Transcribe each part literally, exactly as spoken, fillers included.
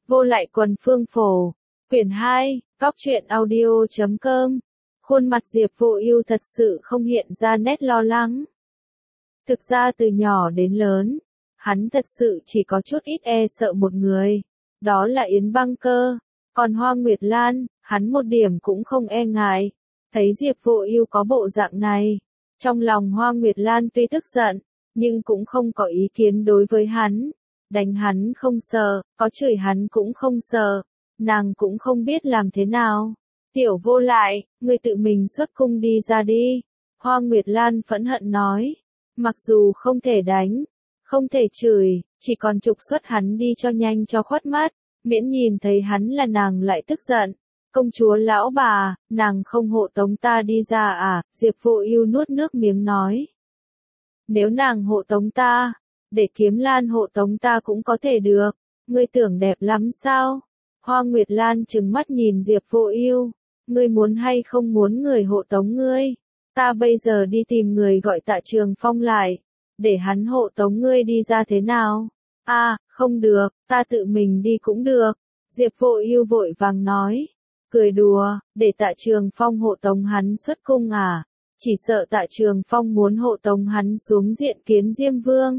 Vô lại quần phương phổ. Quyển hai, Cóc truyện audio chấm com. Khuôn mặt Diệp Vô Ưu thật sự không hiện ra nét lo lắng. Thực ra từ nhỏ đến lớn, hắn thật sự chỉ có chút ít e sợ một người, đó là Yến Băng Cơ, còn Hoa Nguyệt Lan, hắn một điểm cũng không e ngại. Thấy Diệp Vô Ưu có bộ dạng này, trong lòng Hoa Nguyệt Lan tuy tức giận, nhưng cũng không có ý kiến đối với hắn. Đánh hắn không sợ, có chửi hắn cũng không sợ, nàng cũng không biết làm thế nào. Tiểu vô lại, ngươi tự mình xuất cung đi ra đi. Hoa Nguyệt Lan phẫn hận nói, mặc dù không thể đánh, không thể chửi, chỉ còn trục xuất hắn đi cho nhanh cho khuất mắt, miễn nhìn thấy hắn là nàng lại tức giận. Công chúa lão bà, nàng không hộ tống ta đi ra à? Diệp Vô Ưu nuốt nước miếng nói. Nếu nàng hộ tống ta, để Kiếm Lan hộ tống ta cũng có thể được, ngươi tưởng đẹp lắm sao? Hoa Nguyệt Lan trừng mắt nhìn Diệp Vô Ưu, ngươi muốn hay không muốn người hộ tống ngươi? Ta bây giờ đi tìm người gọi Tạ Trường Phong lại, để hắn hộ tống ngươi đi ra thế nào? A, à, không được, ta tự mình đi cũng được. Diệp Vô Ưu vội vàng nói, cười đùa, để Tạ Trường Phong hộ tống hắn xuất cung à? Chỉ sợ Tạ Trường Phong muốn hộ tống hắn xuống diện kiến Diêm Vương.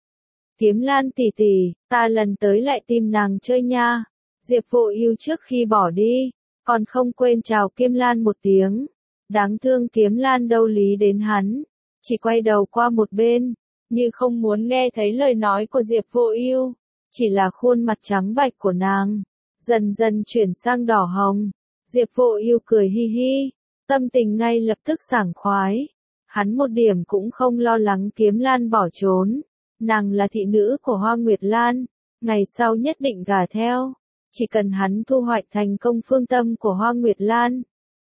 Kiếm Lan tỷ tỷ, ta lần tới lại tìm nàng chơi nha. Diệp Vô Ưu trước khi bỏ đi, còn không quên chào Kiếm Lan một tiếng. Đáng thương Kiếm Lan đâu lý đến hắn, chỉ quay đầu qua một bên, như không muốn nghe thấy lời nói của Diệp Vô Ưu. Chỉ là khuôn mặt trắng bệch của nàng dần dần chuyển sang đỏ hồng. Diệp Vô Ưu cười hi hi, tâm tình ngay lập tức sảng khoái. Hắn một điểm cũng không lo lắng Kiếm Lan bỏ trốn. Nàng là thị nữ của Hoa Nguyệt Lan, ngày sau nhất định gả theo, chỉ cần hắn thu hoạch thành công phương tâm của Hoa Nguyệt Lan.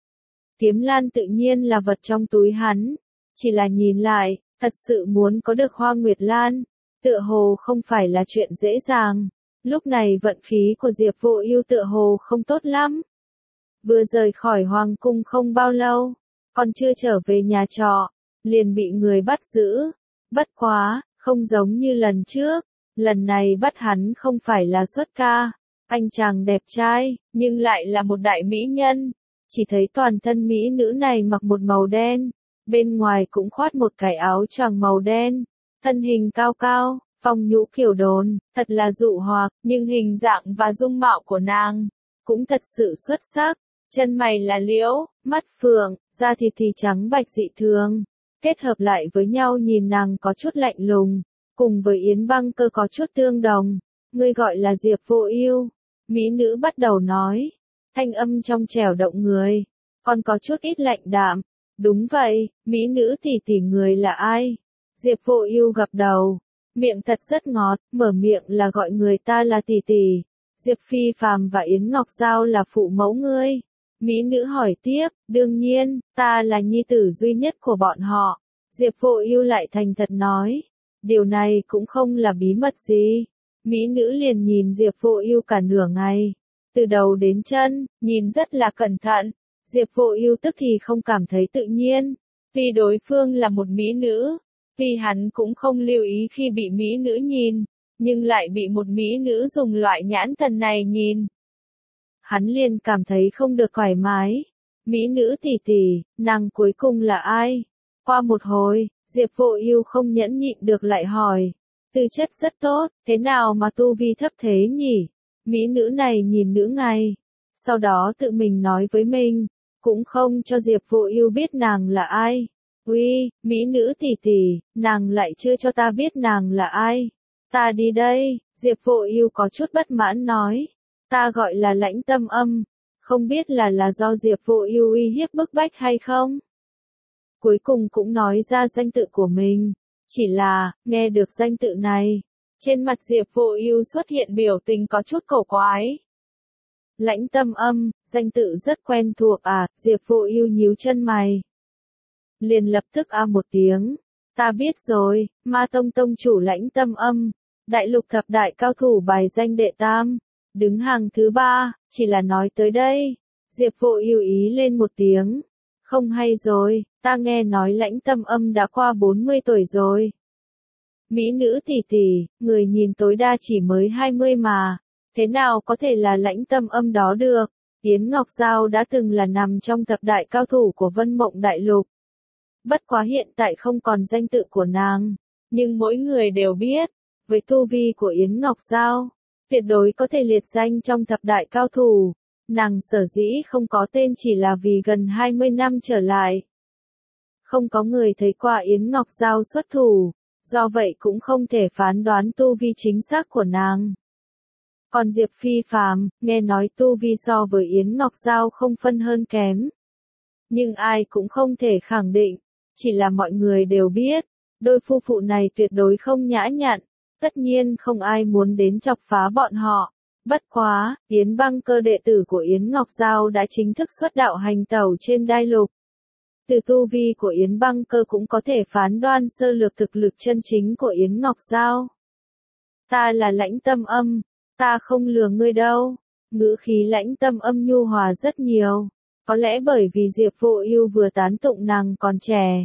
Kiếm Lan tự nhiên là vật trong túi hắn, chỉ là nhìn lại, thật sự muốn có được Hoa Nguyệt Lan, tựa hồ không phải là chuyện dễ dàng. Lúc này vận khí của Diệp Vô Ưu tựa hồ không tốt lắm. Vừa rời khỏi hoàng cung không bao lâu, còn chưa trở về nhà trọ, liền bị người bắt giữ. Bất quá, không giống như lần trước, lần này bắt hắn không phải là xuất ca, anh chàng đẹp trai, nhưng lại là một đại mỹ nhân. Chỉ thấy toàn thân mỹ nữ này mặc một màu đen, bên ngoài cũng khoác một cái áo choàng màu đen, thân hình cao cao, phong nhũ kiểu đồn, thật là dụ hoặc, nhưng hình dạng và dung mạo của nàng cũng thật sự xuất sắc. Chân mày là liễu, mắt phượng, da thịt thì trắng bạch dị thường, kết hợp lại với nhau nhìn nàng có chút lạnh lùng, cùng với Yến Băng Cơ có chút tương đồng. Ngươi gọi là Diệp Vô Ưu? Mỹ nữ bắt đầu nói, thanh âm trong trẻo động người, còn có chút ít lạnh đạm. Đúng vậy, mỹ nữ tỷ tỷ người là ai? Diệp Vô Ưu gật đầu, miệng thật rất ngọt, mở miệng là gọi người ta là tỷ tỷ. Diệp Phi Phàm và Yến Ngọc Giao là phụ mẫu ngươi. Mỹ nữ hỏi tiếp, đương nhiên, ta là nhi tử duy nhất của bọn họ. Diệp Vô Ưu lại thành thật nói, điều này cũng không là bí mật gì. Mỹ nữ liền nhìn Diệp Vô Ưu cả nửa ngày, từ đầu đến chân, nhìn rất là cẩn thận. Diệp Vô Ưu tức thì không cảm thấy tự nhiên, vì đối phương là một mỹ nữ, vì hắn cũng không lưu ý khi bị mỹ nữ nhìn, nhưng lại bị một mỹ nữ dùng loại nhãn thần này nhìn. Hắn liền cảm thấy không được thoải mái. Mỹ nữ tỷ tỷ, nàng cuối cùng là ai? Qua một hồi, Diệp Vô Ưu không nhẫn nhịn được lại hỏi, tư chất rất tốt, thế nào mà tu vi thấp thế nhỉ? Mỹ nữ này nhìn nửa ngày, sau đó tự mình nói với mình, cũng không cho Diệp Vô Ưu biết nàng là ai. Uy, mỹ nữ tỷ tỷ, nàng lại chưa cho ta biết nàng là ai. Ta đi đây. Diệp Vô Ưu có chút bất mãn nói, ta gọi là Lãnh Tâm Âm, không biết là là do Diệp Vô Ưu uy hiếp bức bách hay không. Cuối cùng cũng nói ra danh tự của mình, chỉ là, nghe được danh tự này, trên mặt Diệp Vô Ưu xuất hiện biểu tình có chút cổ quái. Lãnh Tâm Âm, danh tự rất quen thuộc à? Diệp Vô Ưu nhíu chân mày, liền lập tức a một tiếng, ta biết rồi, Ma Tông tông chủ Lãnh Tâm Âm, đại lục thập đại cao thủ bài danh đệ tam, đứng hàng thứ ba. Chỉ là nói tới đây, Diệp Vô Ưu ý lên một tiếng, không hay rồi, ta nghe nói Lãnh Tâm Âm đã qua bốn mươi tuổi rồi. Mỹ nữ tỷ tỷ, người nhìn tối đa chỉ mới hai mươi mà. Thế nào có thể là Lãnh Tâm Âm đó được? Yến Ngọc Giao đã từng là nằm trong thập đại cao thủ của Vân Mộng Đại Lục. Bất quá hiện tại không còn danh tự của nàng, nhưng mỗi người đều biết, với tu vi của Yến Ngọc Giao, tuyệt đối có thể liệt danh trong thập đại cao thủ. Nàng sở dĩ không có tên chỉ là vì gần hai mươi năm trở lại, không có người thấy qua Yến Ngọc Giao xuất thủ, do vậy cũng không thể phán đoán tu vi chính xác của nàng. Còn Diệp Phi Phàm, nghe nói tu vi so với Yến Ngọc Giao không phân hơn kém. Nhưng ai cũng không thể khẳng định, chỉ là mọi người đều biết, đôi phu phụ này tuyệt đối không nhã nhặn, tất nhiên không ai muốn đến chọc phá bọn họ. Bất quá, Yến Băng Cơ đệ tử của Yến Ngọc Giao đã chính thức xuất đạo hành tẩu trên Đai Lục. Từ tu vi của Yến Băng Cơ cũng có thể phán đoan sơ lược thực lực chân chính của Yến Ngọc Giao. Ta là Lãnh Tâm Âm, ta không lừa ngươi đâu. Ngữ khí Lãnh Tâm Âm nhu hòa rất nhiều, có lẽ bởi vì Diệp Vô Ưu vừa tán tụng nàng còn trẻ.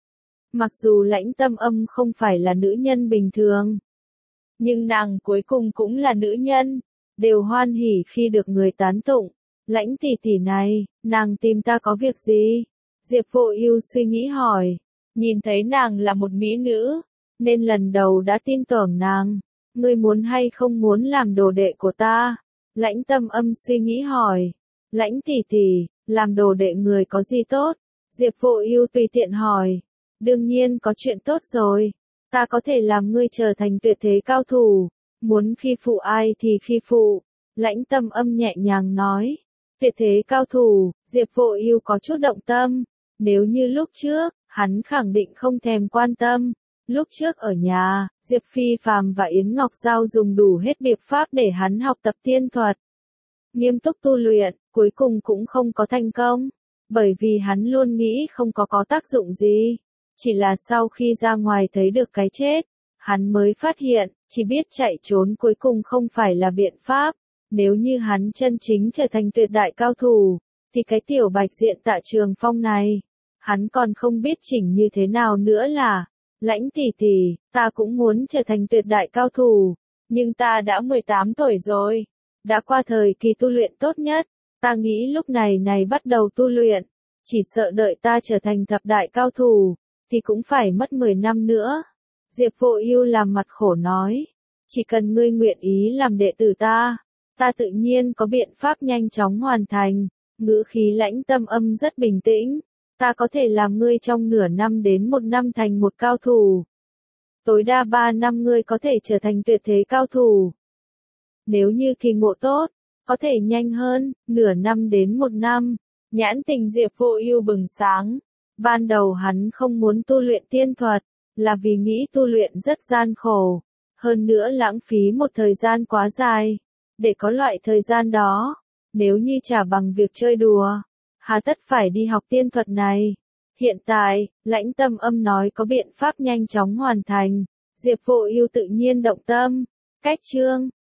Mặc dù Lãnh Tâm Âm không phải là nữ nhân bình thường, nhưng nàng cuối cùng cũng là nữ nhân, đều hoan hỉ khi được người tán tụng. Lãnh tỷ tỷ này, nàng tìm ta có việc gì? Diệp Vô Ưu suy nghĩ hỏi, nhìn thấy nàng là một mỹ nữ, nên lần đầu đã tin tưởng nàng. Ngươi muốn hay không muốn làm đồ đệ của ta? Lãnh Tâm Âm suy nghĩ hỏi. Lãnh tỷ tỷ, làm đồ đệ người có gì tốt? Diệp Vô Ưu tùy tiện hỏi. Đương nhiên có chuyện tốt rồi. Ta có thể làm ngươi trở thành tuyệt thế cao thủ. Muốn khi phụ ai thì khi phụ. Lãnh Tâm Âm nhẹ nhàng nói. Tuyệt thế cao thủ, Diệp Vô Ưu có chút động tâm. Nếu như lúc trước, hắn khẳng định không thèm quan tâm. Lúc trước ở nhà, Diệp Phi Phàm và Yến Ngọc Giao dùng đủ hết biện pháp để hắn học tập tiên thuật. Nghiêm túc tu luyện, cuối cùng cũng không có thành công. Bởi vì hắn luôn nghĩ không có có tác dụng gì. Chỉ là sau khi ra ngoài thấy được cái chết, hắn mới phát hiện, chỉ biết chạy trốn cuối cùng không phải là biện pháp. Nếu như hắn chân chính trở thành tuyệt đại cao thủ, thì cái tiểu Bạch Diện Tạ Trường Phong này, hắn còn không biết chỉnh như thế nào nữa là. Lãnh tỷ tỷ, ta cũng muốn trở thành tuyệt đại cao thủ, nhưng ta đã mười tám tuổi rồi, đã qua thời kỳ tu luyện tốt nhất, ta nghĩ lúc này này bắt đầu tu luyện, chỉ sợ đợi ta trở thành thập đại cao thủ, thì cũng phải mất mười năm nữa. Diệp Vô Ưu làm mặt khổ nói, chỉ cần ngươi nguyện ý làm đệ tử ta, ta tự nhiên có biện pháp nhanh chóng hoàn thành. Ngữ khí Lãnh Tâm Âm rất bình tĩnh. Ta có thể làm ngươi trong nửa năm đến một năm thành một cao thủ. Tối đa ba năm ngươi có thể trở thành tuyệt thế cao thủ. Nếu như kỳ ngộ tốt, có thể nhanh hơn, nửa năm đến một năm. Nhãn tình Diệp Vô Ưu bừng sáng. Ban đầu hắn không muốn tu luyện tiên thuật, là vì nghĩ tu luyện rất gian khổ. Hơn nữa lãng phí một thời gian quá dài. Để có loại thời gian đó, nếu như trả bằng việc chơi đùa, hà tất phải đi học tiên thuật này. Hiện tại, Lãnh Tâm Âm nói có biện pháp nhanh chóng hoàn thành. Diệp Vô Ưu tự nhiên động tâm. Cách chương